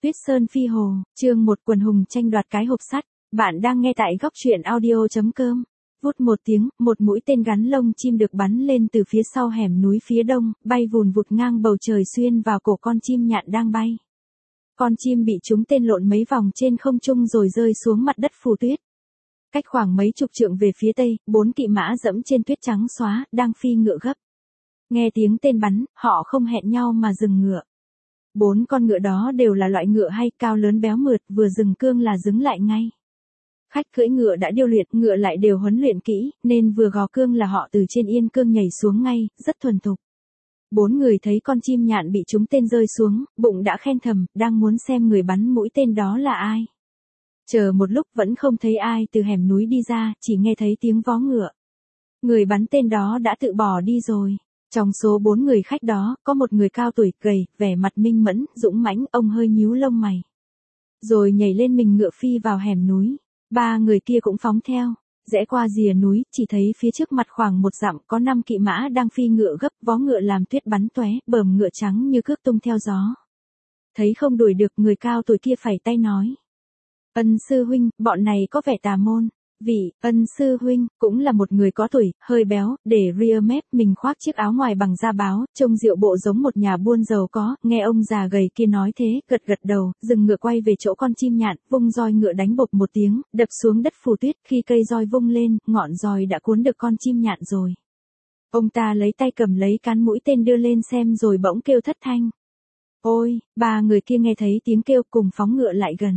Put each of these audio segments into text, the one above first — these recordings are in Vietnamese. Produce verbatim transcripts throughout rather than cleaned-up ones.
Tuyết Sơn Phi Hồ, chương một quần hùng tranh đoạt cái hộp sắt. Bạn đang nghe tại góc truyện audio chấm com. Vút một tiếng, một mũi tên gắn lông chim được bắn lên từ phía sau hẻm núi phía đông, bay vùn vụt ngang bầu trời xuyên vào cổ con chim nhạn đang bay. Con chim bị trúng tên lộn mấy vòng trên không trung rồi rơi xuống mặt đất phủ tuyết. Cách khoảng mấy chục trượng về phía tây, bốn kỵ mã dẫm trên tuyết trắng xóa, đang phi ngựa gấp. Nghe tiếng tên bắn, họ không hẹn nhau mà dừng ngựa. Bốn con ngựa đó đều là loại ngựa hay, cao lớn béo mượt, vừa dừng cương là dừng lại ngay. Khách cưỡi ngựa đã điêu luyện, ngựa lại đều huấn luyện kỹ, nên vừa gò cương là họ từ trên yên cương nhảy xuống ngay, rất thuần thục. Bốn người thấy con chim nhạn bị trúng tên rơi xuống, bụng đã khen thầm, đang muốn xem người bắn mũi tên đó là ai. Chờ một lúc vẫn không thấy ai từ hẻm núi đi ra, chỉ nghe thấy tiếng vó ngựa. Người bắn tên đó đã tự bỏ đi rồi. Trong số bốn người khách đó, có một người cao tuổi, gầy, vẻ mặt minh mẫn, dũng mãnh, ông hơi nhíu lông mày. Rồi nhảy lên mình ngựa phi vào hẻm núi. Ba người kia cũng phóng theo. Rẽ qua rìa núi, chỉ thấy phía trước mặt khoảng một dặm có năm kỵ mã đang phi ngựa gấp, vó ngựa làm tuyết bắn tóe, bờm ngựa trắng như cước tung theo gió. Thấy không đuổi được, người cao tuổi kia phẩy tay nói: "Ân sư huynh, bọn này có vẻ tà môn." Vị Ân sư huynh cũng là một người có tuổi, hơi béo, để ria mép, mình khoác chiếc áo ngoài bằng da báo, trông diệu bộ giống một nhà buôn giàu có. Nghe ông già gầy kia nói thế, gật gật đầu, dừng ngựa quay về chỗ con chim nhạn, vung roi ngựa đánh bộp một tiếng, đập xuống đất phủ tuyết. Khi cây roi vung lên, ngọn roi đã cuốn được con chim nhạn rồi. Ông ta lấy tay cầm lấy cán mũi tên đưa lên xem rồi bỗng kêu thất thanh: "Ôi!" Ba người kia nghe thấy tiếng kêu cùng phóng ngựa lại gần.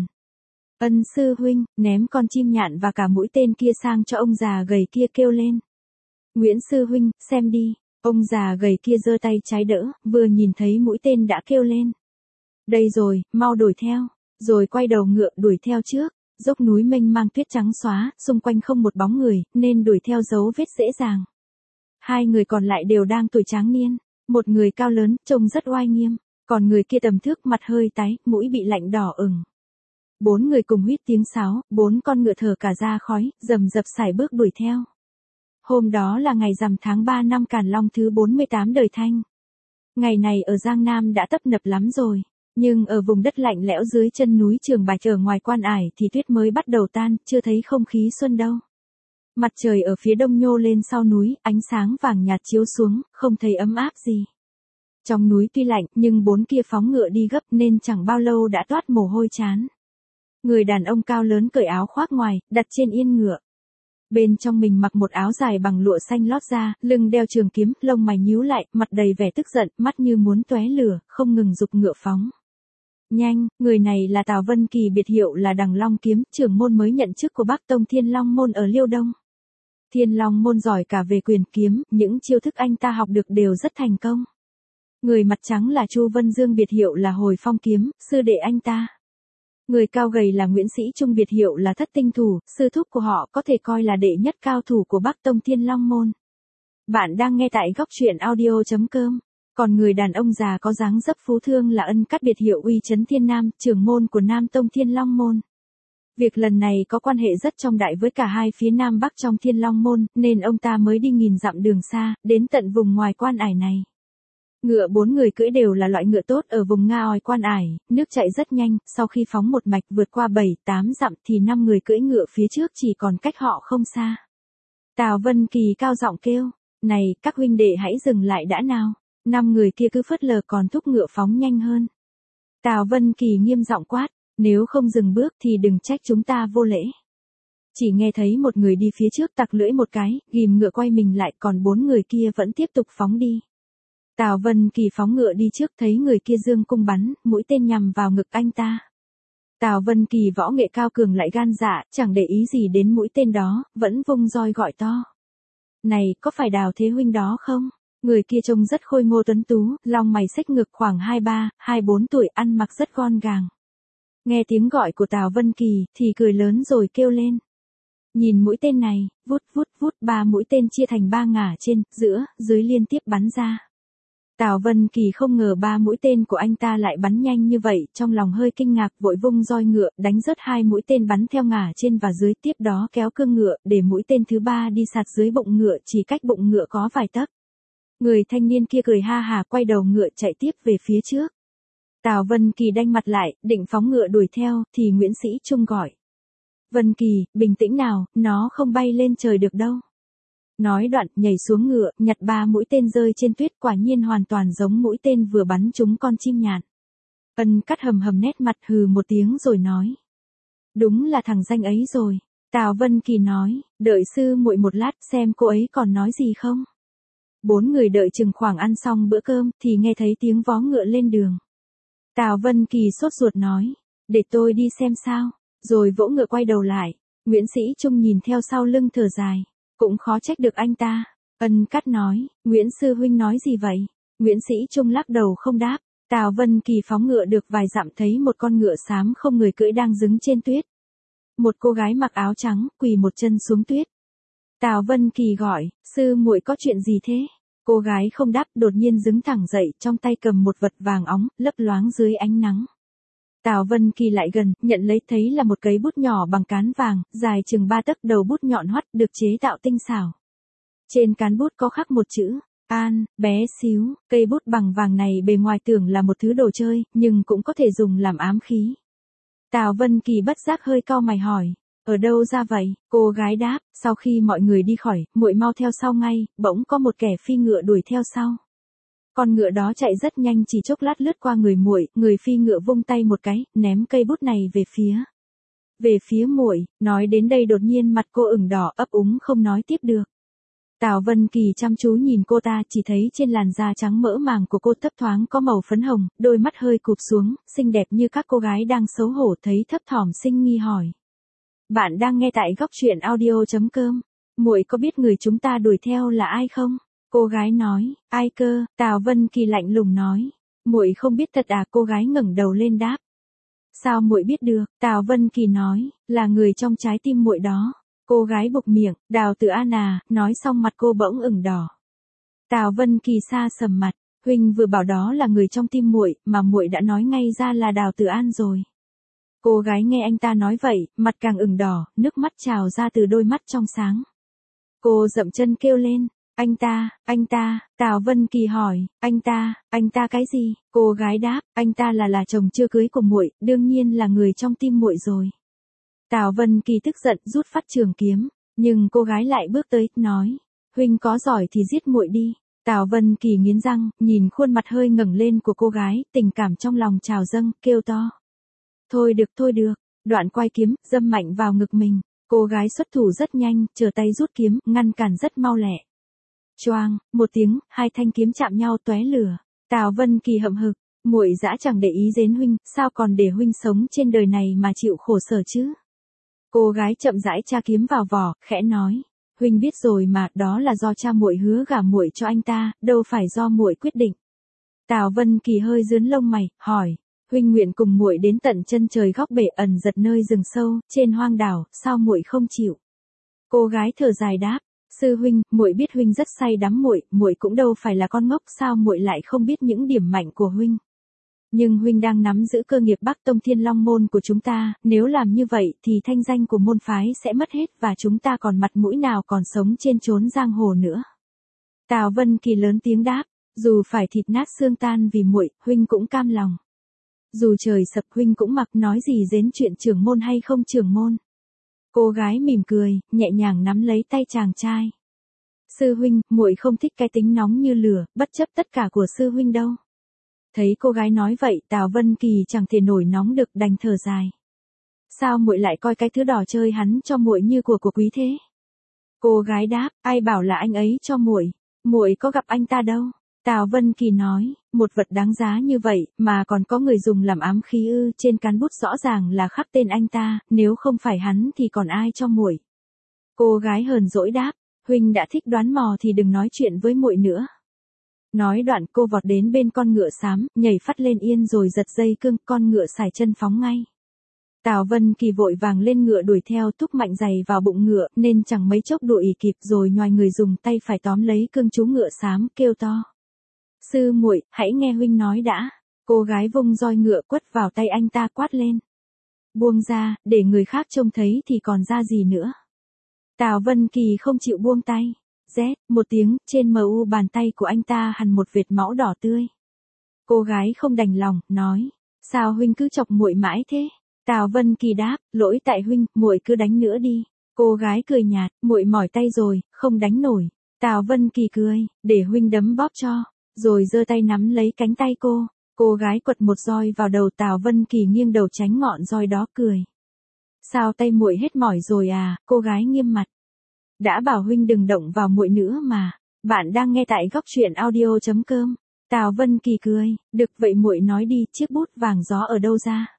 Ân sư huynh, ném con chim nhạn và cả mũi tên kia sang cho ông già gầy kia, kêu lên: "Nguyễn sư huynh, xem đi." Ông già gầy kia giơ tay trái đỡ, vừa nhìn thấy mũi tên đã kêu lên: "Đây rồi, mau đuổi theo." Rồi quay đầu ngựa đuổi theo trước. Dốc núi mênh mang tuyết trắng xóa, xung quanh không một bóng người, nên đuổi theo dấu vết dễ dàng. Hai người còn lại đều đang tuổi tráng niên. Một người cao lớn, trông rất oai nghiêm, còn người kia tầm thước, mặt hơi tái, mũi bị lạnh đỏ ửng. Bốn người cùng huýt tiếng sáo, bốn con ngựa thở cả ra khói, rầm rập sải bước đuổi theo. Hôm đó là ngày rằm tháng ba năm Càn Long thứ bốn mươi tám đời Thanh. Ngày này ở Giang Nam đã tấp nập lắm rồi, nhưng ở vùng đất lạnh lẽo dưới chân núi Trường Bạch ở ngoài Quan Ải thì tuyết mới bắt đầu tan, chưa thấy không khí xuân đâu. Mặt trời ở phía đông nhô lên sau núi, ánh sáng vàng nhạt chiếu xuống, không thấy ấm áp gì. Trong núi tuy lạnh, nhưng bốn kia phóng ngựa đi gấp nên chẳng bao lâu đã toát mồ hôi trán. Người đàn ông cao lớn cởi áo khoác ngoài, đặt trên yên ngựa. Bên trong mình mặc một áo dài bằng lụa xanh lót da, lưng đeo trường kiếm, lông mày nhíu lại, mặt đầy vẻ tức giận, mắt như muốn tóe lửa, không ngừng giục ngựa phóng. Nhanh, người này là Tào Vân Kỳ, biệt hiệu là Đằng Long Kiếm, trưởng môn mới nhận chức của Bắc Tông Thiên Long Môn ở Liêu Đông. Thiên Long Môn giỏi cả về quyền kiếm, những chiêu thức anh ta học được đều rất thành công. Người mặt trắng là Chu Vân Dương, biệt hiệu là Hồi Phong Kiếm, sư đệ anh ta. Người cao gầy là Nguyễn Sĩ Trung, biệt hiệu là Thất Tinh Thủ, sư thúc của họ, có thể coi là đệ nhất cao thủ của Bắc Tông Thiên Long Môn. Bạn đang nghe tại góc truyện audio chấm com. Còn người đàn ông già có dáng dấp phú thương là Ân Cát, biệt hiệu Uy Chấn Thiên Nam, trưởng môn của Nam Tông Thiên Long Môn. Việc lần này có quan hệ rất trọng đại với cả hai phía Nam Bắc trong Thiên Long Môn, nên ông ta mới đi nghìn dặm đường xa, đến tận vùng ngoài Quan Ải này. Ngựa bốn người cưỡi đều là loại ngựa tốt ở vùng Nga Oi Quan Ải, nước chạy rất nhanh, sau khi phóng một mạch vượt qua bảy, tám dặm thì năm người cưỡi ngựa phía trước chỉ còn cách họ không xa. Tào Vân Kỳ cao giọng kêu: "Này, các huynh đệ hãy dừng lại đã nào." Năm người kia cứ phớt lờ còn thúc ngựa phóng nhanh hơn. Tào Vân Kỳ nghiêm giọng quát: "Nếu không dừng bước thì đừng trách chúng ta vô lễ." Chỉ nghe thấy một người đi phía trước tặc lưỡi một cái, ghim ngựa quay mình lại, còn bốn người kia vẫn tiếp tục phóng đi. Tào Vân Kỳ phóng ngựa đi trước, thấy người kia giương cung bắn, mũi tên nhằm vào ngực anh ta. Tào Vân Kỳ võ nghệ cao cường lại gan dạ, chẳng để ý gì đến mũi tên đó, vẫn vung roi gọi to: "Này, có phải Đào Thế huynh đó không?" Người kia trông rất khôi ngô tuấn tú, long mày xếch ngực, khoảng hai ba, hai bốn tuổi, ăn mặc rất gọn gàng. Nghe tiếng gọi của Tào Vân Kỳ thì cười lớn rồi kêu lên: "Nhìn mũi tên này." Vút vút vút, ba mũi tên chia thành ba ngả, trên, giữa, dưới liên tiếp bắn ra. Tào Vân Kỳ không ngờ ba mũi tên của anh ta lại bắn nhanh như vậy, trong lòng hơi kinh ngạc, vội vung roi ngựa, đánh rớt hai mũi tên bắn theo ngả trên và dưới, tiếp đó kéo cương ngựa, để mũi tên thứ ba đi sạt dưới bụng ngựa, chỉ cách bụng ngựa có vài tấc. Người thanh niên kia cười ha hà, quay đầu ngựa chạy tiếp về phía trước. Tào Vân Kỳ đanh mặt lại, định phóng ngựa đuổi theo, thì Nguyễn Sĩ Trung gọi. Vân Kỳ, bình tĩnh nào, nó không bay lên trời được đâu. Nói đoạn, nhảy xuống ngựa, nhặt ba mũi tên rơi trên tuyết, quả nhiên hoàn toàn giống mũi tên vừa bắn trúng con chim nhạn. Ân Cắt hầm hầm nét mặt hừ một tiếng rồi nói. Đúng là thằng danh ấy rồi. Tào Vân Kỳ nói, đợi sư muội một lát xem cô ấy còn nói gì không. Bốn người đợi chừng khoảng ăn xong bữa cơm thì nghe thấy tiếng vó ngựa lên đường. Tào Vân Kỳ sốt ruột nói, để tôi đi xem sao, rồi vỗ ngựa quay đầu lại. Nguyễn Sĩ Trung nhìn theo sau lưng thở dài, cũng khó trách được anh ta. Ân Cắt nói, Nguyễn sư huynh nói gì vậy? Nguyễn Sĩ Trung lắc đầu không đáp. Tào Vân Kỳ phóng ngựa được vài dặm thấy một con ngựa xám không người cưỡi đang đứng trên tuyết. Một cô gái mặc áo trắng quỳ một chân xuống tuyết. Tào Vân Kỳ gọi, sư muội có chuyện gì thế? Cô gái không đáp, đột nhiên đứng thẳng dậy, trong tay cầm một vật vàng óng, lấp loáng dưới ánh nắng. Tào Vân Kỳ lại gần, nhận lấy thấy là một cây bút nhỏ bằng cán vàng, dài chừng ba tấc, đầu bút nhọn hoắt, được chế tạo tinh xảo. Trên cán bút có khắc một chữ, An, bé xíu. Cây bút bằng vàng này bề ngoài tưởng là một thứ đồ chơi, nhưng cũng có thể dùng làm ám khí. Tào Vân Kỳ bất giác hơi cau mày hỏi, ở đâu ra vậy? Cô gái đáp, sau khi mọi người đi khỏi, muội mau theo sau ngay, bỗng có một kẻ phi ngựa đuổi theo sau. Con ngựa đó chạy rất nhanh, chỉ chốc lát lướt qua người muội, người phi ngựa vung tay một cái, ném cây bút này về phía. Về phía muội. Nói đến đây đột nhiên mặt cô ửng đỏ, ấp úng không nói tiếp được. Tào Vân Kỳ chăm chú nhìn cô ta, chỉ thấy trên làn da trắng mỡ màng của cô thấp thoáng có màu phấn hồng, đôi mắt hơi cụp xuống, xinh đẹp như các cô gái đang xấu hổ, thấy thấp thỏm sinh nghi hỏi. Bạn đang nghe tại góc truyện audio chấm com. Muội có biết người chúng ta đuổi theo là ai không? Cô gái nói, ai cơ? Tào Vân Kỳ lạnh lùng nói, muội không biết thật à? Cô gái ngẩng đầu lên đáp. Sao muội biết được? Tào Vân Kỳ nói, là người trong trái tim muội đó. Cô gái bục miệng, Đào Tử An à, nói xong mặt cô bỗng ửng đỏ. Tào Vân Kỳ sa sầm mặt, huynh vừa bảo đó là người trong tim muội, mà muội đã nói ngay ra là Đào Tử An rồi. Cô gái nghe anh ta nói vậy, mặt càng ửng đỏ, nước mắt trào ra từ đôi mắt trong sáng. Cô dậm chân kêu lên, anh ta, anh ta. Tào Vân Kỳ hỏi, anh ta, anh ta cái gì? Cô gái đáp, anh ta là là chồng chưa cưới của muội, đương nhiên là người trong tim muội rồi. Tào Vân Kỳ tức giận rút phát trường kiếm, nhưng cô gái lại bước tới, nói, huynh có giỏi thì giết muội đi. Tào Vân Kỳ nghiến răng, nhìn khuôn mặt hơi ngẩng lên của cô gái, tình cảm trong lòng trào dâng, kêu to. Thôi được, thôi được. Đoạn quay kiếm, dâm mạnh vào ngực mình. Cô gái xuất thủ rất nhanh, trở tay rút kiếm, ngăn cản rất mau lẹ. Choang, một tiếng, hai thanh kiếm chạm nhau tóe lửa. Tào Vân Kỳ hậm hực, muội dã chẳng để ý đến huynh, sao còn để huynh sống trên đời này mà chịu khổ sở chứ? Cô gái chậm rãi tra kiếm vào vỏ, khẽ nói, huynh biết rồi mà, đó là do cha muội hứa gả muội cho anh ta, đâu phải do muội quyết định. Tào Vân Kỳ hơi rướn lông mày, hỏi, huynh nguyện cùng muội đến tận chân trời góc bể ẩn giật nơi rừng sâu, trên hoang đảo, sao muội không chịu? Cô gái thở dài đáp, sư huynh, muội biết huynh rất say đắm muội, muội cũng đâu phải là con ngốc, sao muội lại không biết những điểm mạnh của huynh? Nhưng huynh đang nắm giữ cơ nghiệp Bắc Tông Thiên Long môn của chúng ta, nếu làm như vậy thì thanh danh của môn phái sẽ mất hết và chúng ta còn mặt mũi nào còn sống trên chốn giang hồ nữa. Tào Vân Kỳ lớn tiếng đáp, dù phải thịt nát xương tan vì muội, huynh cũng cam lòng. Dù trời sập huynh cũng mặc, nói gì đến chuyện trưởng môn hay không trưởng môn. Cô gái mỉm cười, nhẹ nhàng nắm lấy tay chàng trai. Sư huynh, muội không thích cái tính nóng như lửa, bất chấp tất cả của sư huynh đâu. Thấy cô gái nói vậy, Tào Vân Kỳ chẳng thể nổi nóng được, đành thở dài. Sao muội lại coi cái thứ đỏ chơi hắn cho muội như của của quý thế? Cô gái đáp, ai bảo là anh ấy cho muội, muội có gặp anh ta đâu. Tào Vân Kỳ nói, một vật đáng giá như vậy mà còn có người dùng làm ám khí ư? Trên cán bút rõ ràng là khắc tên anh ta, nếu không phải hắn thì còn ai cho muội? Cô gái hờn dỗi đáp, huynh đã thích đoán mò thì đừng nói chuyện với muội nữa. Nói đoạn cô vọt đến bên con ngựa xám, nhảy phát lên yên rồi giật dây cương, con ngựa sải chân phóng ngay. Tào Vân Kỳ vội vàng lên ngựa đuổi theo, thúc mạnh giày vào bụng ngựa, nên chẳng mấy chốc đuổi kịp, rồi nhoài người dùng tay phải tóm lấy cương chú ngựa xám, kêu to. Sư muội, hãy nghe huynh nói đã. Cô gái vung roi ngựa quất vào tay anh ta, quát lên. Buông ra, để người khác trông thấy thì còn ra gì nữa. Tào Vân Kỳ không chịu buông tay. Rét, một tiếng, trên mờ u bàn tay của anh ta hằn một vệt máu đỏ tươi. Cô gái không đành lòng, nói, sao huynh cứ chọc muội mãi thế? Tào Vân Kỳ đáp, lỗi tại huynh, muội cứ đánh nữa đi. Cô gái cười nhạt, muội mỏi tay rồi, không đánh nổi. Tào Vân Kỳ cười, để huynh đấm bóp cho, rồi giơ tay nắm lấy cánh tay cô. Cô gái quật một roi vào đầu Tào Vân Kỳ nghiêng đầu tránh ngọn roi đó cười. Sao tay muội hết mỏi rồi à? Cô gái nghiêm mặt. Đã bảo huynh đừng động vào muội nữa mà. Bạn đang nghe tại góc truyện audio chấm com. Tào Vân Kỳ cười, được vậy muội nói đi, chiếc bút vàng gió ở đâu ra?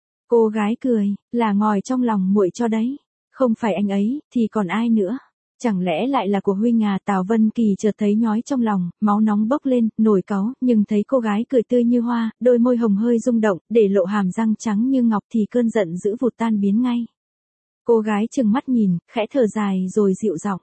Cô gái cười, là ngòi trong lòng muội cho đấy. Không phải anh ấy, thì còn ai nữa? Chẳng lẽ lại là của huynh à? Tào Vân Kỳ chợt thấy nhói trong lòng, máu nóng bốc lên, nổi cáu, nhưng thấy cô gái cười tươi như hoa, đôi môi hồng hơi rung động, để lộ hàm răng trắng như ngọc thì cơn giận dữ vụt tan biến ngay. Cô gái trừng mắt nhìn, khẽ thở dài rồi dịu giọng.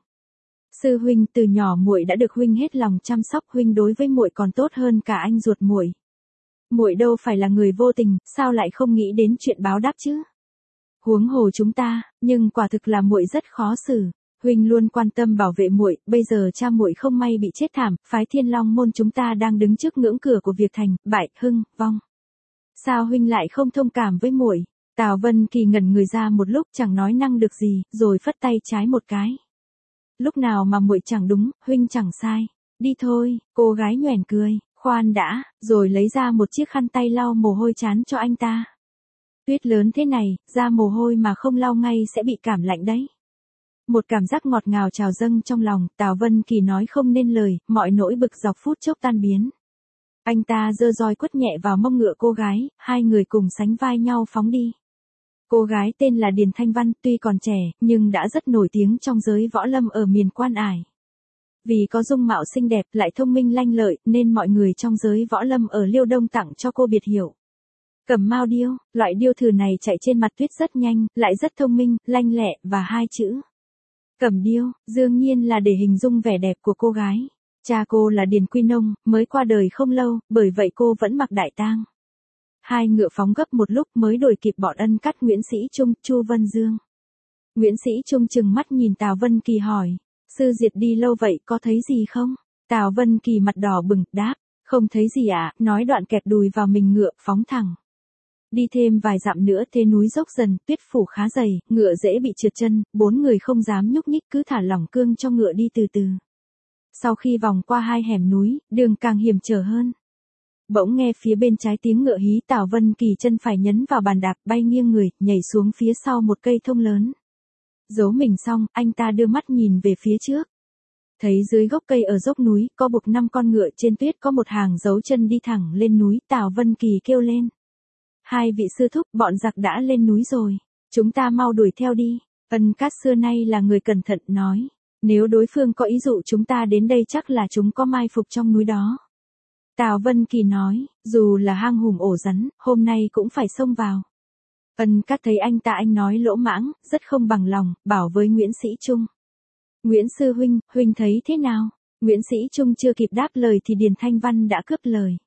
Sư huynh, từ nhỏ muội đã được huynh hết lòng chăm sóc, huynh đối với muội còn tốt hơn cả anh ruột muội. Muội đâu phải là người vô tình, sao lại không nghĩ đến chuyện báo đáp chứ? Huống hồ chúng ta, nhưng quả thực là muội rất khó xử. Huynh luôn quan tâm bảo vệ muội, bây giờ cha muội không may bị chết thảm, phái Thiên Long môn chúng ta đang đứng trước ngưỡng cửa của việc thành, bại, hưng, vong. Sao huynh lại không thông cảm với muội? Tào Vân Kỳ ngẩn người ra một lúc chẳng nói năng được gì, rồi phất tay trái một cái. Lúc nào mà muội chẳng đúng, huynh chẳng sai. Đi thôi, cô gái nhoẻn cười, khoan đã, rồi lấy ra một chiếc khăn tay lau mồ hôi trán cho anh ta. Tuyết lớn thế này, ra mồ hôi mà không lau ngay sẽ bị cảm lạnh đấy. Một cảm giác ngọt ngào trào dâng trong lòng, Tào Vân Kỳ nói không nên lời, mọi nỗi bực dọc phút chốc tan biến. Anh ta giơ roi quất nhẹ vào mông ngựa cô gái, hai người cùng sánh vai nhau phóng đi. Cô gái tên là Điền Thanh Văn, tuy còn trẻ, nhưng đã rất nổi tiếng trong giới võ lâm ở miền Quan Ải. Vì có dung mạo xinh đẹp lại thông minh lanh lợi, nên mọi người trong giới võ lâm ở Liêu Đông tặng cho cô biệt hiệu. Cẩm Mao điêu, loại điêu thử này chạy trên mặt tuyết rất nhanh, lại rất thông minh, lanh lẹ, và hai chữ Cẩm điêu, đương nhiên là để hình dung vẻ đẹp của cô gái. Cha cô là Điền Quy Nông, mới qua đời không lâu, bởi vậy cô vẫn mặc đại tang. Hai ngựa phóng gấp một lúc mới đuổi kịp bọn Ân Cắt Nguyễn Sĩ Trung, Chu Vân Dương. Nguyễn Sĩ Trung trừng mắt nhìn Tào Vân Kỳ hỏi, sư diệt đi lâu vậy có thấy gì không? Tào Vân Kỳ mặt đỏ bừng, đáp, không thấy gì ạ, à, nói đoạn kẹp đùi vào mình ngựa, phóng thẳng. Đi thêm vài dặm nữa thế núi dốc dần, tuyết phủ khá dày, ngựa dễ bị trượt chân, bốn người không dám nhúc nhích cứ thả lỏng cương cho ngựa đi từ từ. Sau khi vòng qua hai hẻm núi, đường càng hiểm trở hơn. Bỗng nghe phía bên trái tiếng ngựa hí, Tào Vân Kỳ chân phải nhấn vào bàn đạp, bay nghiêng người, nhảy xuống phía sau một cây thông lớn. Giấu mình xong, anh ta đưa mắt nhìn về phía trước. Thấy dưới gốc cây ở dốc núi, có buộc năm con ngựa trên tuyết có một hàng dấu chân đi thẳng lên núi, Tào Vân Kỳ kêu lên. Hai vị sư thúc, bọn giặc đã lên núi rồi. Chúng ta mau đuổi theo đi. Ân Cát xưa nay là người cẩn thận, nói. Nếu đối phương có ý dụ chúng ta đến đây chắc là chúng có mai phục trong núi đó. Tào Vân Kỳ nói, dù là hang hùm ổ rắn, hôm nay cũng phải xông vào. Ân Cát thấy anh ta anh nói lỗ mãng, rất không bằng lòng, bảo với Nguyễn Sĩ Trung. Nguyễn sư huynh, huynh thấy thế nào? Nguyễn Sĩ Trung chưa kịp đáp lời thì Điền Thanh Văn đã cướp lời.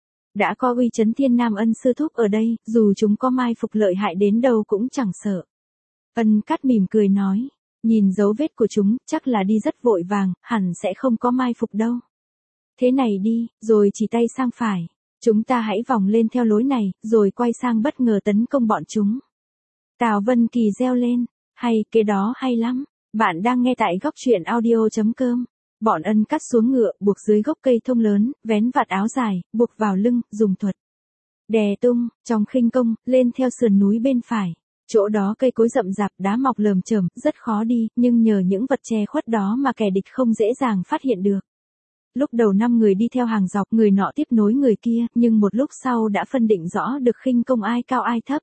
Đã có uy chấn Thiên Nam Ân sư thúc ở đây, dù chúng có mai phục lợi hại đến đâu cũng chẳng sợ. Ân Cát mỉm cười nói, nhìn dấu vết của chúng, chắc là đi rất vội vàng, hẳn sẽ không có mai phục đâu. Thế này đi, rồi chỉ tay sang phải. Chúng ta hãy vòng lên theo lối này, rồi quay sang bất ngờ tấn công bọn chúng. Tào Vân Kỳ reo lên, hay, cái đó hay lắm. Bạn đang nghe tại góc truyện audio chấm com. Bọn Ân Cát xuống ngựa, buộc dưới gốc cây thông lớn, vén vạt áo dài, buộc vào lưng, dùng thuật đè tung, trong khinh công, lên theo sườn núi bên phải. Chỗ đó cây cối rậm rạp, đá mọc lởm chởm, rất khó đi, nhưng nhờ những vật che khuất đó mà kẻ địch không dễ dàng phát hiện được. Lúc đầu năm người đi theo hàng dọc, người nọ tiếp nối người kia, nhưng một lúc sau đã phân định rõ được khinh công ai cao ai thấp.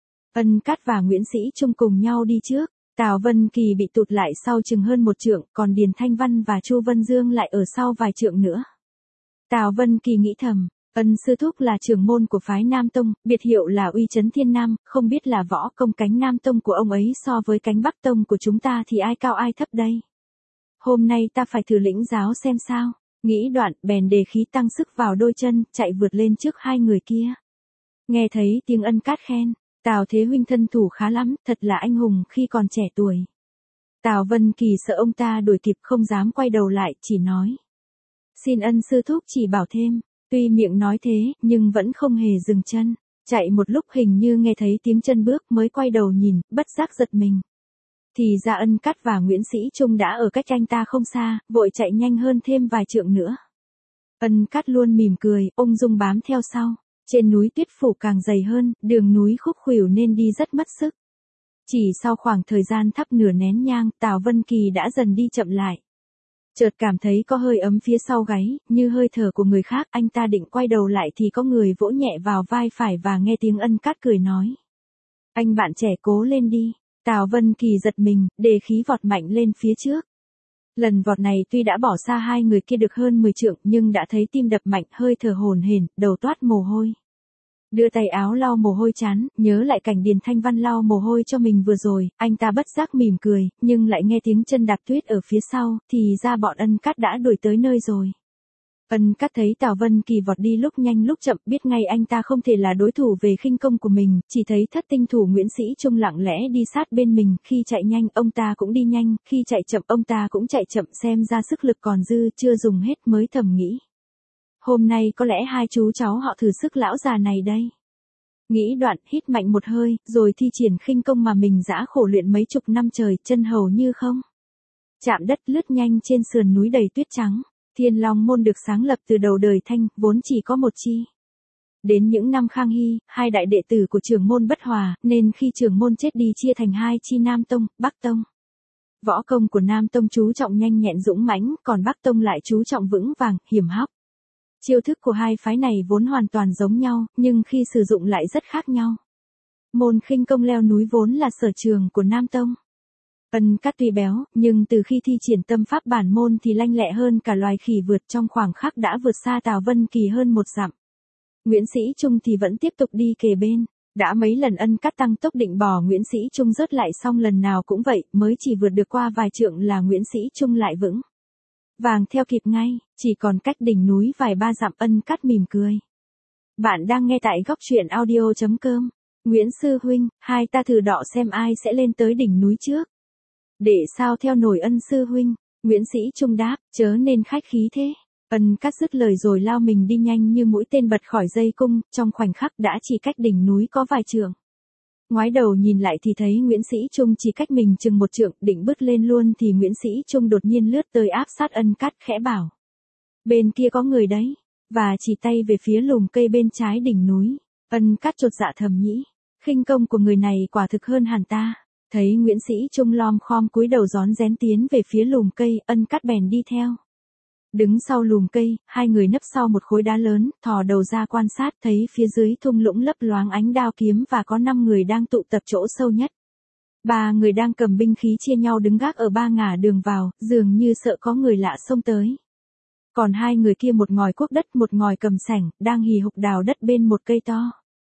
Ân Cát và Nguyễn Sĩ Trung cùng nhau đi trước. Tào Vân Kỳ bị tụt lại sau chừng hơn một trượng, còn Điền Thanh Văn và Chu Vân Dương lại ở sau vài trượng nữa. Tào Vân Kỳ nghĩ thầm, Ân sư thúc là trưởng môn của phái Nam Tông, biệt hiệu là uy chấn Thiên Nam, không biết là võ công cánh Nam Tông của ông ấy so với cánh Bắc Tông của chúng ta thì ai cao ai thấp đây. Hôm nay ta phải thử lĩnh giáo xem sao. Nghĩ đoạn, bèn đề khí tăng sức vào đôi chân, chạy vượt lên trước hai người kia. Nghe thấy tiếng Ân Cát khen, Tào Thế huynh thân thủ khá lắm, thật là anh hùng khi còn trẻ tuổi. Tào Vân Kỳ sợ ông ta đuổi kịp không dám quay đầu lại, chỉ nói. Xin Ân sư thúc chỉ bảo thêm, Tuy miệng nói thế, nhưng vẫn không hề dừng chân. Chạy một lúc hình như nghe thấy tiếng chân bước mới quay đầu nhìn, bất giác giật mình. Thì ra Ân Cát và Nguyễn Sĩ Trung đã ở cách anh ta không xa, vội chạy nhanh hơn thêm vài trượng nữa. Ân Cát luôn mỉm cười, ung dung bám theo sau. Trên núi tuyết phủ càng dày hơn, đường núi khúc khuỷu nên đi rất mất sức. Chỉ sau khoảng thời gian thắp nửa nén nhang, Tào Vân Kỳ đã dần đi chậm lại. Chợt cảm thấy có hơi ấm phía sau gáy, như hơi thở của người khác, anh ta định quay đầu lại thì có người vỗ nhẹ vào vai phải và nghe tiếng Ân Cát cười nói. Anh bạn trẻ cố lên đi. Tào Vân Kỳ giật mình, đề khí vọt mạnh lên phía trước. Lần vọt này tuy đã bỏ xa hai người kia được hơn mười trượng nhưng đã thấy tim đập mạnh, hơi thở hổn hển, đầu toát mồ hôi. Đưa tay áo lau mồ hôi chán, nhớ lại cảnh Điền Thanh Văn lau mồ hôi cho mình vừa rồi, anh ta bất giác mỉm cười, nhưng lại nghe tiếng chân đạp tuyết ở phía sau, thì ra bọn Ân Cát đã đuổi tới nơi rồi. Ân Cát thấy Tào Vân Kỳ vọt đi lúc nhanh lúc chậm, biết ngay anh ta không thể là đối thủ về khinh công của mình, chỉ thấy thất tinh thủ Nguyễn Sĩ Trung lặng lẽ đi sát bên mình, khi chạy nhanh ông ta cũng đi nhanh, khi chạy chậm ông ta cũng chạy chậm, xem ra sức lực còn dư, chưa dùng hết mới thầm nghĩ. Hôm nay có lẽ hai chú cháu họ thử sức lão già này đây. Nghĩ đoạn, hít mạnh một hơi, rồi thi triển khinh công mà mình dã khổ luyện mấy chục năm trời, chân hầu như không chạm đất, lướt nhanh trên sườn núi đầy tuyết trắng. Thiên Long môn được sáng lập từ đầu đời Thanh, vốn chỉ có một chi. Đến những năm Khang Hy, hai đại đệ tử của trưởng môn bất hòa, nên khi trưởng môn chết đi chia thành hai chi Nam Tông, Bắc Tông. Võ công của Nam Tông chú trọng nhanh nhẹn dũng mãnh, còn Bắc Tông lại chú trọng vững vàng, hiểm hóc. Chiêu thức của hai phái này vốn hoàn toàn giống nhau, nhưng khi sử dụng lại rất khác nhau. Môn khinh công leo núi vốn là sở trường của Nam Tông. Ân Cát tuy béo, nhưng từ khi thi triển tâm pháp bản môn thì lanh lẹ hơn cả loài khỉ vượt, trong khoảng khắc đã vượt xa Tào Vân Kỳ hơn một dặm. Nguyễn Sĩ Trung thì vẫn tiếp tục đi kề bên. Đã mấy lần Ân Cát tăng tốc định bỏ Nguyễn Sĩ Trung rớt lại, xong lần nào cũng vậy, mới chỉ vượt được qua vài trượng là Nguyễn Sĩ Trung lại vững vàng theo kịp ngay, chỉ còn cách đỉnh núi vài ba dặm. Ân Cát mỉm cười. Bạn đang nghe tại góc truyện audio chấm com. Nguyễn sư huynh, hai ta thử đọ xem ai sẽ lên tới đỉnh núi trước. Để sao theo nổi Ân sư huynh? Nguyễn Sĩ Trung đáp, chớ nên khách khí thế. Ân Cát dứt lời rồi lao mình đi nhanh như mũi tên bật khỏi dây cung, trong khoảnh khắc đã chỉ cách đỉnh núi có vài trượng. Ngoái đầu nhìn lại thì thấy Nguyễn Sĩ Trung chỉ cách mình chừng một trượng, định bước lên luôn thì Nguyễn Sĩ Trung đột nhiên lướt tới áp sát Ân Cát, khẽ bảo. Bên kia có người đấy, và chỉ tay về phía lùm cây bên trái đỉnh núi. Ân Cát chột dạ thầm nghĩ, khinh công của người này quả thực hơn hẳn ta. Thấy Nguyễn Sĩ Trung lom khom cúi đầu rón rén tiến về phía lùm cây, Ân Cát bèn đi theo. Đứng sau lùm cây, hai người nấp sau một khối đá lớn, thò đầu ra quan sát, thấy phía dưới thung lũng lấp loáng ánh đao kiếm và có năm người đang tụ tập chỗ sâu nhất. Ba người đang cầm binh khí chia nhau đứng gác ở ba ngả đường vào, dường như sợ có người lạ xông tới. Còn hai người kia một ngòi cuốc đất, một ngòi cầm sảnh, đang hì hục đào đất bên một cây to.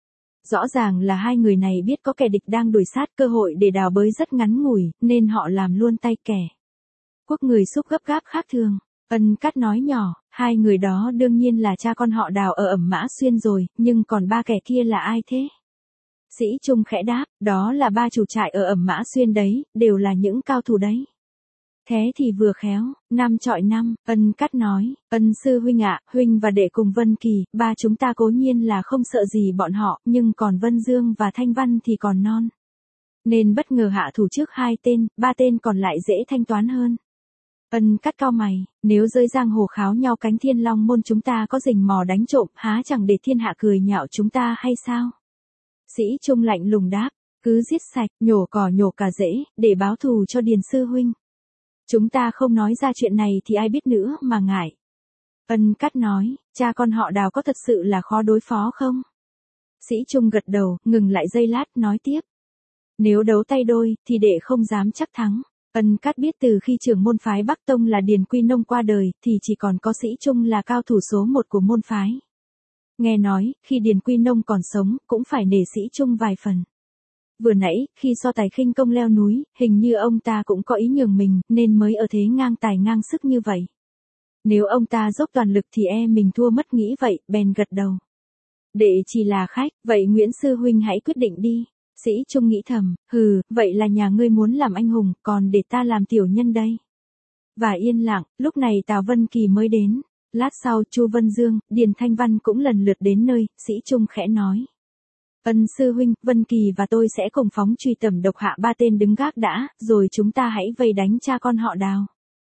Rõ ràng là hai người này biết có kẻ địch đang đuổi sát, cơ hội để đào bới rất ngắn ngủi, nên họ làm luôn tay kẻ cuốc người xúc gấp gáp khác thường. Ân Cát nói nhỏ, hai người đó đương nhiên là cha con họ Đào ở Ẩm Mã Xuyên rồi, nhưng còn ba kẻ kia là ai thế? Sĩ Trung khẽ đáp, đó là ba chủ trại ở Ẩm Mã Xuyên đấy, đều là những cao thủ đấy. Thế thì vừa khéo, năm chọi năm, Ân Cát nói, Ân sư huynh ạ, huynh và đệ cùng Vân Kỳ, ba chúng ta cố nhiên là không sợ gì bọn họ, nhưng còn Vân Dương và Thanh Văn thì còn non. Nên bất ngờ hạ thủ trước hai tên, ba tên còn lại dễ thanh toán hơn. Ân Cát cau mày, nếu rơi giang hồ kháo nhau cánh Thiên Long môn chúng ta có rình mò đánh trộm, há chẳng để thiên hạ cười nhạo chúng ta hay sao? Sĩ Trung lạnh lùng đáp, cứ giết sạch, nhổ cỏ nhổ cả rễ, để báo thù cho Điền sư huynh. Chúng ta không nói ra chuyện này thì ai biết nữa mà ngại. Ân Cát nói, cha con họ Đào có thật sự là khó đối phó không? Sĩ Trung gật đầu, ngừng lại giây lát, nói tiếp. Nếu đấu tay đôi, thì đệ không dám chắc thắng. Ân Cát biết từ khi trưởng môn phái Bắc Tông là Điền Quy Nông qua đời, thì chỉ còn có Sĩ Trung là cao thủ số một của môn phái. Nghe nói, khi Điền Quy Nông còn sống, cũng phải nể Sĩ Trung vài phần. Vừa nãy, khi so tài khinh công leo núi, hình như ông ta cũng có ý nhường mình, nên mới ở thế ngang tài ngang sức như vậy. Nếu ông ta dốc toàn lực thì e mình thua mất, nghĩ vậy, bèn gật đầu. Đệ chỉ là khách, vậy Nguyễn sư huynh hãy quyết định đi. Sĩ Trung nghĩ thầm, hừ, vậy là nhà ngươi muốn làm anh hùng, còn để ta làm tiểu nhân đây. Và yên lặng, lúc này Tào Vân Kỳ mới đến. Lát sau Chu Vân Dương, Điền Thanh Văn cũng lần lượt đến nơi, Sĩ Trung khẽ nói. Ân sư huynh, Vân Kỳ và tôi sẽ cùng phóng truy tầm độc hạ ba tên đứng gác đã, rồi chúng ta hãy vây đánh cha con họ Đào.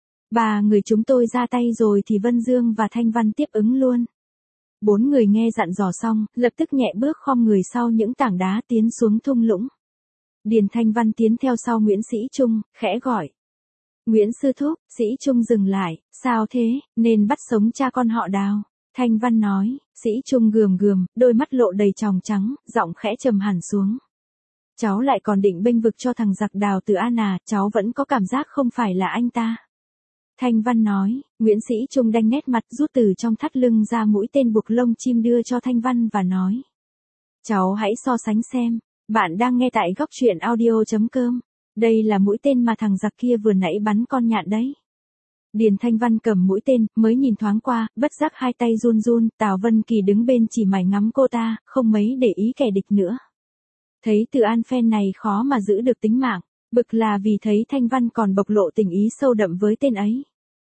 Ba người chúng tôi ra tay rồi thì Vân Dương và Thanh Văn tiếp ứng luôn. Bốn người nghe dặn dò xong, lập tức nhẹ bước khom người sau những tảng đá tiến xuống thung lũng. Điền Thanh Văn tiến theo sau Nguyễn Sĩ Trung, khẽ gọi. Nguyễn sư thúc, Sĩ Trung dừng lại, sao thế, nên bắt sống cha con họ Đào. Thanh Văn nói, Sĩ Trung gườm gườm, đôi mắt lộ đầy tròng trắng, giọng khẽ trầm hẳn xuống. Cháu lại còn định bênh vực cho thằng giặc Đào Tử An à, cháu vẫn có cảm giác không phải là anh ta. Thanh Văn nói, Nguyễn Sĩ Trung đanh nét mặt rút từ trong thắt lưng ra mũi tên buộc lông chim đưa cho Thanh Văn và nói. Cháu hãy so sánh xem, bạn đang nghe tại góc truyện audio chấm com. Đây là mũi tên mà thằng giặc kia vừa nãy bắn con nhạn đấy. Điền Thanh Văn cầm mũi tên, mới nhìn thoáng qua, bất giác hai tay run run, Tào Vân Kỳ đứng bên chỉ mải ngắm cô ta, không mấy để ý kẻ địch nữa. Thấy Từ An phen này khó mà giữ được tính mạng, bực là vì thấy Thanh Văn còn bộc lộ tình ý sâu đậm với tên ấy.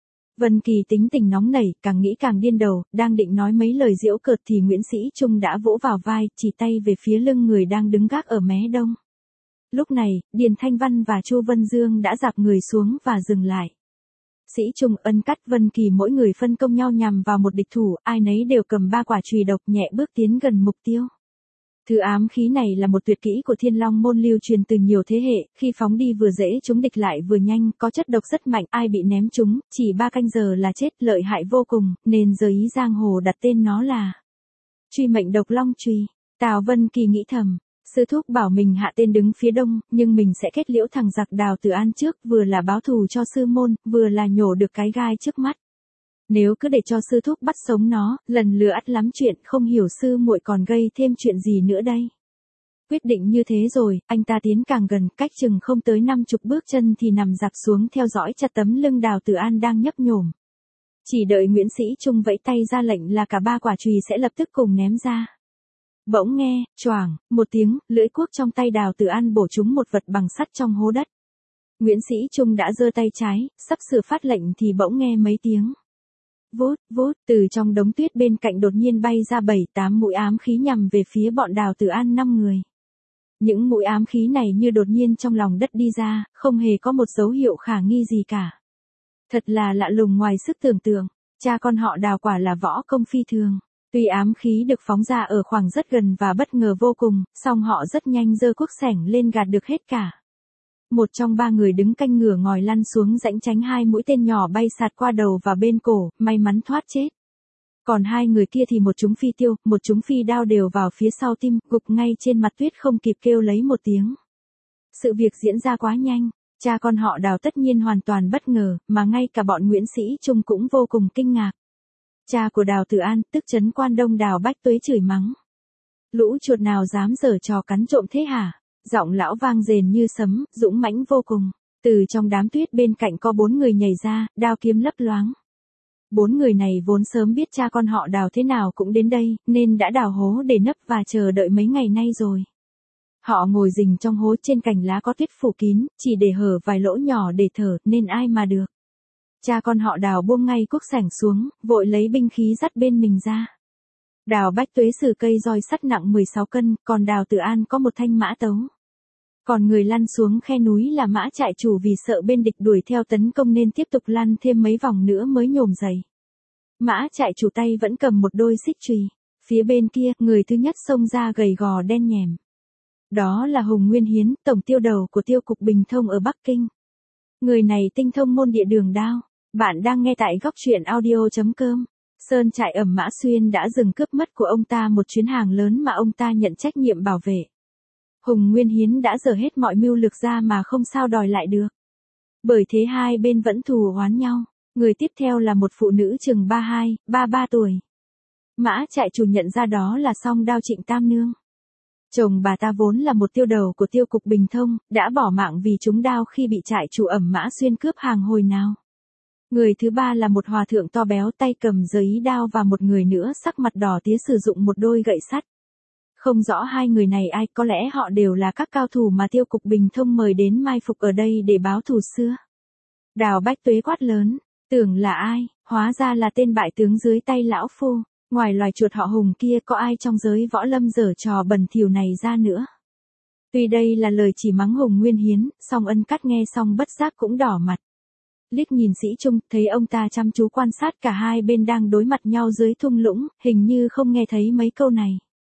Vân Kỳ tính tình nóng nảy, càng nghĩ càng điên đầu, đang định nói mấy lời giễu cợt thì Nguyễn Sĩ Trung đã vỗ vào vai, chỉ tay về phía lưng người đang đứng gác ở mé đông. Lúc này, Điền Thanh Văn và Chu Vân Dương đã dạp người xuống và dừng lại. Sĩ Trung ân cắt Vân Kỳ mỗi người phân công nhau nhằm vào một địch thủ, ai nấy đều cầm ba quả chùy độc nhẹ bước tiến gần mục tiêu. Thứ ám khí này là một tuyệt kỹ của Thiên Long môn lưu truyền từ nhiều thế hệ, khi phóng đi vừa dễ trúng địch lại vừa nhanh, có chất độc rất mạnh, ai bị ném trúng, chỉ ba canh giờ là chết, lợi hại vô cùng, nên giờ ý giang hồ đặt tên nó là Truy Mệnh Độc Long Chùy. Tào Vân Kỳ nghĩ thầm, sư thúc bảo mình hạ tên đứng phía đông, nhưng mình sẽ kết liễu thằng giặc Đào Tử An trước, vừa là báo thù cho sư môn, vừa là nhổ được cái gai trước mắt. Nếu cứ để cho sư thúc bắt sống nó, lần lừa ắt lắm chuyện, không hiểu sư muội còn gây thêm chuyện gì nữa đây. Quyết định như thế rồi, anh ta tiến càng gần, cách chừng không tới năm chục bước chân thì nằm dạp xuống theo dõi chặt tấm lưng Đào Tử An đang nhấp nhổm. Chỉ đợi Nguyễn Sĩ Trung vẫy tay ra lệnh là cả ba quả chùy sẽ lập tức cùng ném ra. Bỗng nghe, choảng, một tiếng, lưỡi cuốc trong tay Đào Tử An bổ trúng một vật bằng sắt trong hố đất. Nguyễn Sĩ Trung đã giơ tay trái, sắp sửa phát lệnh thì bỗng nghe mấy tiếng. Vút, vút, từ trong đống tuyết bên cạnh đột nhiên bay ra bảy tám mũi ám khí nhằm về phía bọn Đào Tử An năm người. Những mũi ám khí này như đột nhiên trong lòng đất đi ra, không hề có một dấu hiệu khả nghi gì cả. Thật là lạ lùng ngoài sức tưởng tượng, cha con họ Đào quả là võ công phi thường. Tuy ám khí được phóng ra ở khoảng rất gần và bất ngờ vô cùng, song họ rất nhanh giơ cuốc xẻng lên gạt được hết cả. Một trong ba người đứng canh ngửa ngòi lăn xuống rãnh tránh hai mũi tên nhỏ bay sạt qua đầu và bên cổ, may mắn thoát chết. Còn hai người kia thì một chúng phi tiêu, một chúng phi đao đều vào phía sau tim, gục ngay trên mặt tuyết không kịp kêu lấy một tiếng. Sự việc diễn ra quá nhanh, cha con họ Đào tất nhiên hoàn toàn bất ngờ, mà ngay cả bọn Nguyễn Sĩ Trung cũng vô cùng kinh ngạc. Cha của Đào Tử An, tức Trấn Quan Đông Đào Bách Tuế chửi mắng. Lũ chuột nào dám giở trò cắn trộm thế hả? Giọng lão vang rền như sấm, dũng mãnh vô cùng. Từ trong đám tuyết bên cạnh có bốn người nhảy ra, đao kiếm lấp loáng. Bốn người này vốn sớm biết cha con họ Đào thế nào cũng đến đây, nên đã đào hố để nấp và chờ đợi mấy ngày nay rồi. Họ ngồi rình trong hố, trên cành lá có tuyết phủ kín, chỉ để hở vài lỗ nhỏ để thở, nên ai mà được. Cha con họ Đào buông ngay cuốc xẻng xuống, vội lấy binh khí dắt bên mình ra. Đào Bách Tuế sử cây roi sắt nặng mười sáu cân, còn Đào Tử An có một thanh mã tấu. Còn người lăn xuống khe núi là Mã Trại Chủ, vì sợ bên địch đuổi theo tấn công nên tiếp tục lăn thêm mấy vòng nữa mới nhổm dậy. Mã Trại Chủ tay vẫn cầm một đôi xích chùy. Phía bên kia, người thứ nhất xông ra gầy gò đen nhèm. Đó là Hùng Nguyên Hiến, tổng tiêu đầu của tiêu cục Bình Thông ở Bắc Kinh. Người này tinh thông môn địa đường đao. Bạn đang nghe tại góc truyện audio chấm com. Sơn trại ẩm Mã Xuyên đã dừng cướp mất của ông ta một chuyến hàng lớn mà ông ta nhận trách nhiệm bảo vệ. Hùng Nguyên Hiến đã dở hết mọi mưu lược ra mà không sao đòi lại được. Bởi thế hai bên vẫn thù oán nhau. Người tiếp theo là một phụ nữ chừng ba mươi hai, ba mươi ba tuổi. Mã Trại Chủ nhận ra đó là Song Đao Trịnh Tam Nương. Chồng bà ta vốn là một tiêu đầu của tiêu cục Bình Thông, đã bỏ mạng vì trúng đao khi bị Trại Chủ ẩm Mã Xuyên cướp hàng hồi nào. Người thứ ba là một hòa thượng to béo, tay cầm giấy đao, và một người nữa sắc mặt đỏ tía sử dụng một đôi gậy sắt. Không rõ hai người này ai, có lẽ họ đều là các cao thủ mà tiêu cục Bình Thông mời đến mai phục ở đây để báo thù xưa. Đào Bách Tuế quát lớn, tưởng là ai? hóa ra là tên bại tướng dưới tay lão phu, ngoài loài chuột họ Hùng kia có ai trong giới võ lâm giở trò bẩn thỉu này ra nữa. Tuy đây là lời chỉ mắng Hùng Nguyên Hiến, song Ân Cát nghe xong bất giác cũng đỏ mặt. Liếc nhìn Sĩ Trung, thấy ông ta chăm chú quan sát cả hai bên đang đối mặt nhau dưới thung lũng, hình như không nghe thấy mấy câu này.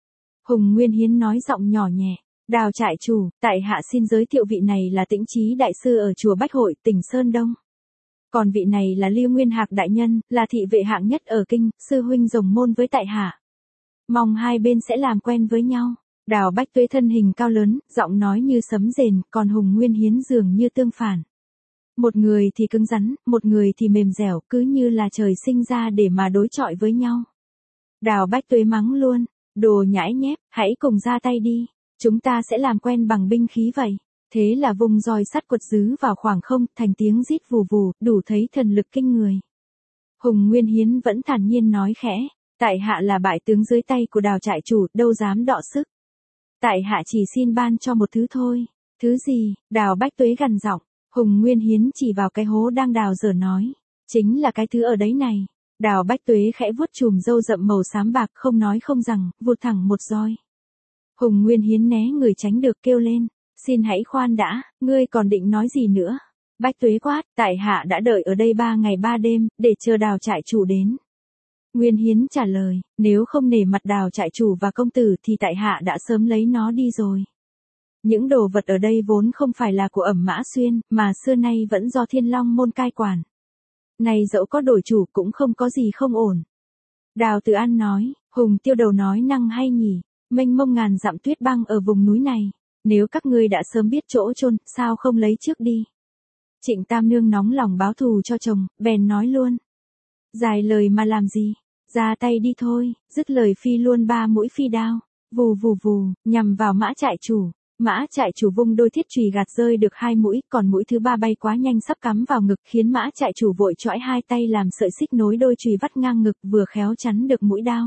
Hùng Nguyên Hiến nói giọng nhỏ nhẹ, Đào trại chủ, tại hạ xin giới thiệu vị này là Tĩnh Chí đại sư ở chùa Bách Hội, tỉnh Sơn Đông. Còn vị này là Lưu Nguyên Hạc đại nhân, là thị vệ hạng nhất ở kinh, sư huynh rồng môn với tại hạ. Mong hai bên sẽ làm quen với nhau. Đào Bách Tuế thân hình cao lớn, giọng nói như sấm rền, còn Hùng Nguyên Hiến dường như tương phản. Một người thì cứng rắn, một người thì mềm dẻo, cứ như là trời sinh ra để mà đối chọi với nhau. Đào Bách Tuế mắng luôn, đồ nhãi nhép, hãy cùng ra tay đi, chúng ta sẽ làm quen bằng binh khí vậy. Thế là vùng roi sắt quật dứ vào khoảng không, thành tiếng rít vù vù, đủ thấy thần lực kinh người. Hùng Nguyên Hiến vẫn thản nhiên nói khẽ, tại hạ là bại tướng dưới tay của Đào trại chủ, đâu dám đọ sức. Tại hạ chỉ xin ban cho một thứ thôi. Thứ gì? Đào Bách Tuế gằn giọng. Hùng Nguyên Hiến chỉ vào cái hố đang đào dở nói. Chính là cái thứ ở đấy này. Đào Bách Tuế khẽ vuốt chùm râu rậm màu xám bạc, không nói không rằng, vụt thẳng một roi. Hùng Nguyên Hiến né người tránh được, kêu lên. Xin hãy khoan đã, ngươi còn định nói gì nữa? Bách Tuế quát, tại hạ đã đợi ở đây ba ngày ba đêm, để chờ Đào trại chủ đến. Nguyên Hiến trả lời, nếu không nể mặt Đào trại chủ và công tử thì tại hạ đã sớm lấy nó đi rồi. Những đồ vật ở đây vốn không phải là của Ẩm Mã Xuyên, mà xưa nay vẫn do Thiên Long môn cai quản. Này dẫu có đổi chủ cũng không có gì không ổn. Đào Từ An nói, Hùng Tiêu Đầu nói năng hay nhỉ, mênh mông ngàn dặm tuyết băng ở vùng núi này, nếu các ngươi đã sớm biết chỗ chôn, sao không lấy trước đi. Trịnh Tam Nương nóng lòng báo thù cho chồng, bèn nói luôn. Dài lời mà làm gì, ra tay đi thôi, dứt lời phi luôn ba mũi phi đao, vù vù vù, nhằm vào Mã trại chủ. Mã trại chủ vung đôi thiết chùy gạt rơi được hai mũi, còn mũi thứ ba bay quá nhanh sắp cắm vào ngực, khiến Mã trại chủ vội chõi hai tay làm sợi xích nối đôi chùy vắt ngang ngực, vừa khéo chắn được mũi đao.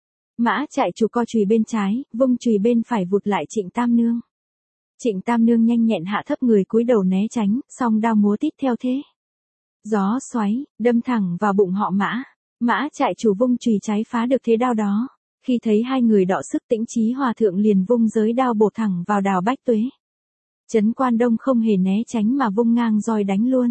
Mã trại chủ co chùy bên trái, vung chùy bên phải vụt lại Trịnh Tam Nương. Trịnh Tam Nương nhanh nhẹn hạ thấp người cúi đầu né tránh, song đao múa tít theo thế. Gió xoáy, đâm thẳng vào bụng họ Mã. Mã trại chủ vung chùy trái phá được thế đao đó. Khi thấy hai người đọ sức, Tĩnh Chí hòa thượng liền vung giới đao bổ thẳng vào Đào Bách Tuế. Trấn Quan Đông không hề né tránh mà vung ngang roi đánh luôn.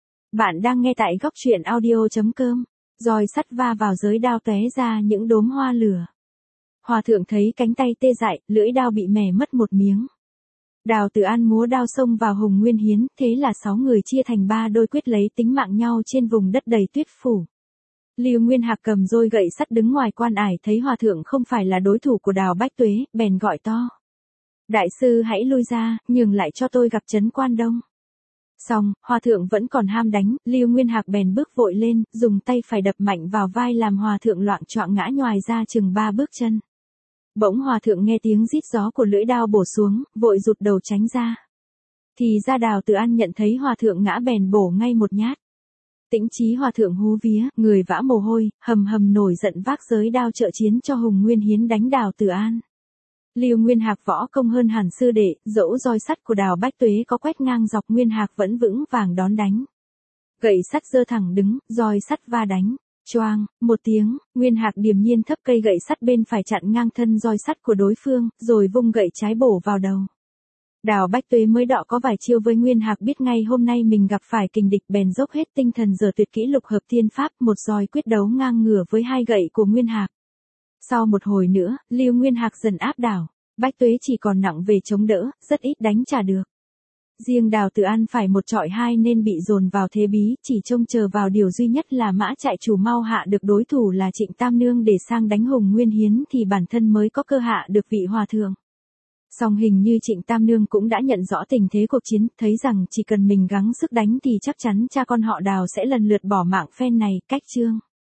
Bạn đang nghe tại góc truyện audio chấm com. Roi sắt va vào giới đao tóe ra những đốm hoa lửa. Hòa thượng thấy cánh tay tê dại, lưỡi đao bị mẻ mất một miếng. Đào Từ An múa đao xông vào Hùng Nguyên Hiến, thế là sáu người chia thành ba đôi quyết lấy tính mạng nhau trên vùng đất đầy tuyết phủ. Lưu Nguyên Hạc cầm roi gậy sắt đứng ngoài quan ải, thấy hòa thượng không phải là đối thủ của Đào Bách Tuế, bèn gọi to. Đại sư hãy lui ra, nhường lại cho tôi gặp Trấn Quan Đông. Xong, hòa thượng vẫn còn ham đánh, Lưu Nguyên Hạc bèn bước vội lên, dùng tay phải đập mạnh vào vai làm hòa thượng loạng choạng ngã nhoài ra chừng ba bước chân. Bỗng hòa thượng nghe tiếng rít gió của lưỡi đao bổ xuống, vội rụt đầu tránh ra. Thì ra Đào Từ An nhận thấy hòa thượng ngã bèn bổ ngay một nhát. Tĩnh Chí hòa thượng hú vía, người vã mồ hôi, hầm hầm nổi giận vác giới đao trợ chiến cho Hùng Nguyên Hiến đánh Đào Từ An. Lưu Nguyên Hạc võ công hơn hẳn sư đệ, dẫu roi sắt của Đào Bách Tuế có quét ngang dọc, Nguyên Hạc vẫn vững vàng đón đánh. Gậy sắt giơ thẳng đứng, roi sắt va đánh. Choang, một tiếng, Nguyên Hạc điềm nhiên thấp cây gậy sắt bên phải chặn ngang thân roi sắt của đối phương, rồi vung gậy trái bổ vào đầu. Đào Bách Tuế mới đọ có vài chiêu với Nguyên Hạc, biết ngay hôm nay mình gặp phải kình địch, bèn dốc hết tinh thần giở tuyệt kỹ lục hợp thiên pháp, một roi quyết đấu ngang ngửa với hai gậy của Nguyên Hạc. Sau một hồi nữa, Lưu Nguyên Hạc dần áp đảo, Bách Tuế chỉ còn nặng về chống đỡ, rất ít đánh trả được. Riêng Đào Từ An phải một trọi hai nên bị dồn vào thế bí, chỉ trông chờ vào điều duy nhất là Mã trại chủ mau hạ được đối thủ là Trịnh Tam Nương để sang đánh Hùng Nguyên Hiến thì bản thân mới có cơ hạ được vị hòa thượng. Song hình như Trịnh Tam Nương cũng đã nhận rõ tình thế cuộc chiến, thấy rằng chỉ cần mình gắng sức đánh thì chắc chắn cha con họ Đào sẽ lần lượt bỏ mạng phen này, cách chương.